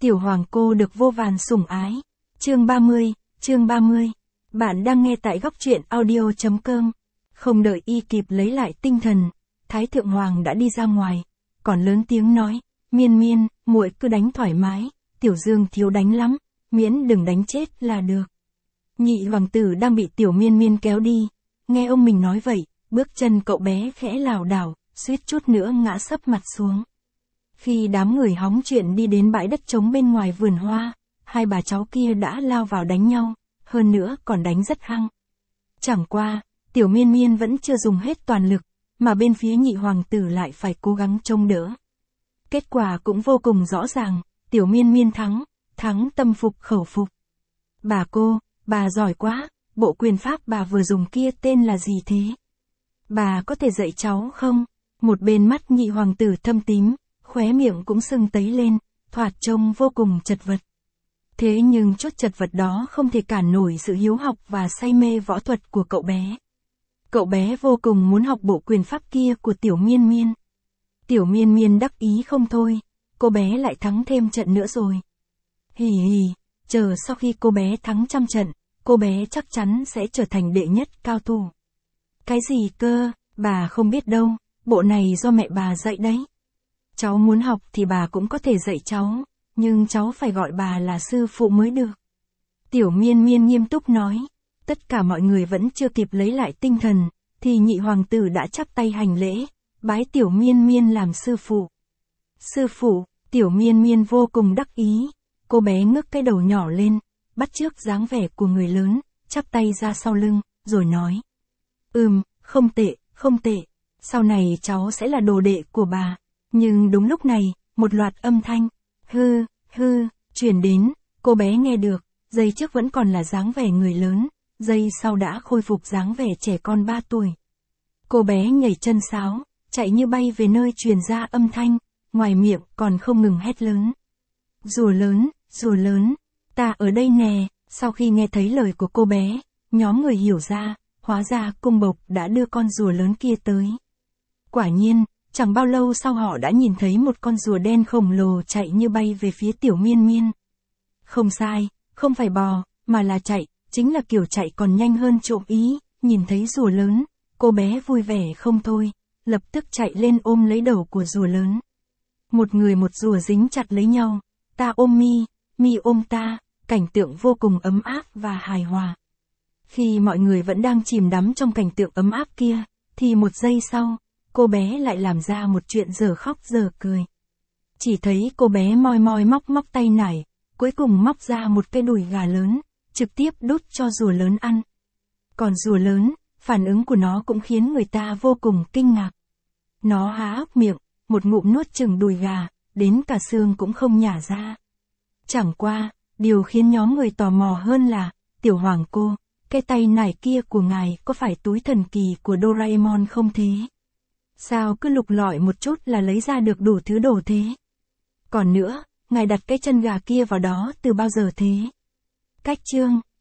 Tiểu hoàng cô được vô vàn sủng ái. Chương 30. Bạn đang nghe tại góc truyện audio.com. Không đợi y kịp lấy lại tinh thần, Thái Thượng Hoàng đã đi ra ngoài, còn lớn tiếng nói, Miên Miên, muội cứ đánh thoải mái, Tiểu Dương thiếu đánh lắm, miễn đừng đánh chết là được. Nhị hoàng tử đang bị Tiểu Miên Miên kéo đi, nghe ông mình nói vậy, bước chân cậu bé khẽ lảo đảo, suýt chút nữa ngã sấp mặt xuống. Khi đám người hóng chuyện đi đến bãi đất trống bên ngoài vườn hoa, hai bà cháu kia đã lao vào đánh nhau, hơn nữa còn đánh rất hăng. Chẳng qua, Tiểu Miên Miên vẫn chưa dùng hết toàn lực, mà bên phía nhị hoàng tử lại phải cố gắng trông đỡ. Kết quả cũng vô cùng rõ ràng, Tiểu Miên Miên thắng tâm phục khẩu phục. Bà cô, bà giỏi quá, bộ quyền pháp bà vừa dùng kia tên là gì thế? Bà có thể dạy cháu không? Một bên mắt nhị hoàng tử thâm tím, khóe miệng cũng sưng tấy lên, thoạt trông vô cùng chật vật. Thế nhưng chút chật vật đó không thể cản nổi sự hiếu học và say mê võ thuật của cậu bé. Cậu bé vô cùng muốn học bộ quyền pháp kia của Tiểu Miên Miên. Tiểu Miên Miên đắc ý không thôi, cô bé lại thắng thêm trận nữa rồi. Hì hì, chờ sau khi cô bé thắng 100 trận, cô bé chắc chắn sẽ trở thành đệ nhất cao thủ. Cái gì cơ, bà không biết đâu, bộ này do mẹ bà dạy đấy. Cháu muốn học thì bà cũng có thể dạy cháu, nhưng cháu phải gọi bà là sư phụ mới được. Tiểu Miên Miên nghiêm túc nói. Tất cả mọi người vẫn chưa kịp lấy lại tinh thần, thì nhị hoàng tử đã chắp tay hành lễ, bái Tiểu Miên Miên làm sư phụ. Sư phụ, Tiểu Miên Miên vô cùng đắc ý, cô bé ngước cái đầu nhỏ lên, bắt chước dáng vẻ của người lớn, chắp tay ra sau lưng, rồi nói. Không tệ, sau này cháu sẽ là đồ đệ của bà. Nhưng đúng lúc này, một loạt âm thanh, truyền đến, cô bé nghe được, giây trước vẫn còn là dáng vẻ người lớn, giây sau đã khôi phục dáng vẻ trẻ con 3 tuổi. Cô bé nhảy chân sáo, chạy như bay về nơi truyền ra âm thanh, ngoài miệng còn không ngừng hét lớn. Rùa lớn, ta ở đây nè. Sau khi nghe thấy lời của cô bé, nhóm người hiểu ra, hóa ra cung bộc đã đưa con rùa lớn kia tới. Quả nhiên, chẳng bao lâu sau họ đã nhìn thấy một con rùa đen khổng lồ chạy như bay về phía Tiểu Miên Miên. Không sai, không phải bò, mà là chạy, chính là kiểu chạy còn nhanh hơn trộm ý, nhìn thấy rùa lớn, cô bé vui vẻ không thôi, lập tức chạy lên ôm lấy đầu của rùa lớn. Một người một rùa dính chặt lấy nhau, ta ôm mi ôm ta, cảnh tượng vô cùng ấm áp và hài hòa. Khi mọi người vẫn đang chìm đắm trong cảnh tượng ấm áp kia, thì một giây sau, cô bé lại làm ra một chuyện dở khóc dở cười. Chỉ thấy cô bé moi móc tay nải, cuối cùng móc ra một cái đùi gà lớn, trực tiếp đút cho rùa lớn ăn. Còn rùa lớn, phản ứng của nó cũng khiến người ta vô cùng kinh ngạc. Nó há hốc miệng, một ngụm nuốt chừng đùi gà, đến cả xương cũng không nhả ra. Chẳng qua, điều khiến nhóm người tò mò hơn là, Tiểu Hoàng cô, cái tay nải kia của ngài có phải túi thần kỳ của Doraemon không thế? Sao cứ lục lọi một chút là lấy ra được đủ thứ đồ thế? Còn nữa, ngài đặt cái chân gà kia vào đó từ bao giờ thế? Cách chương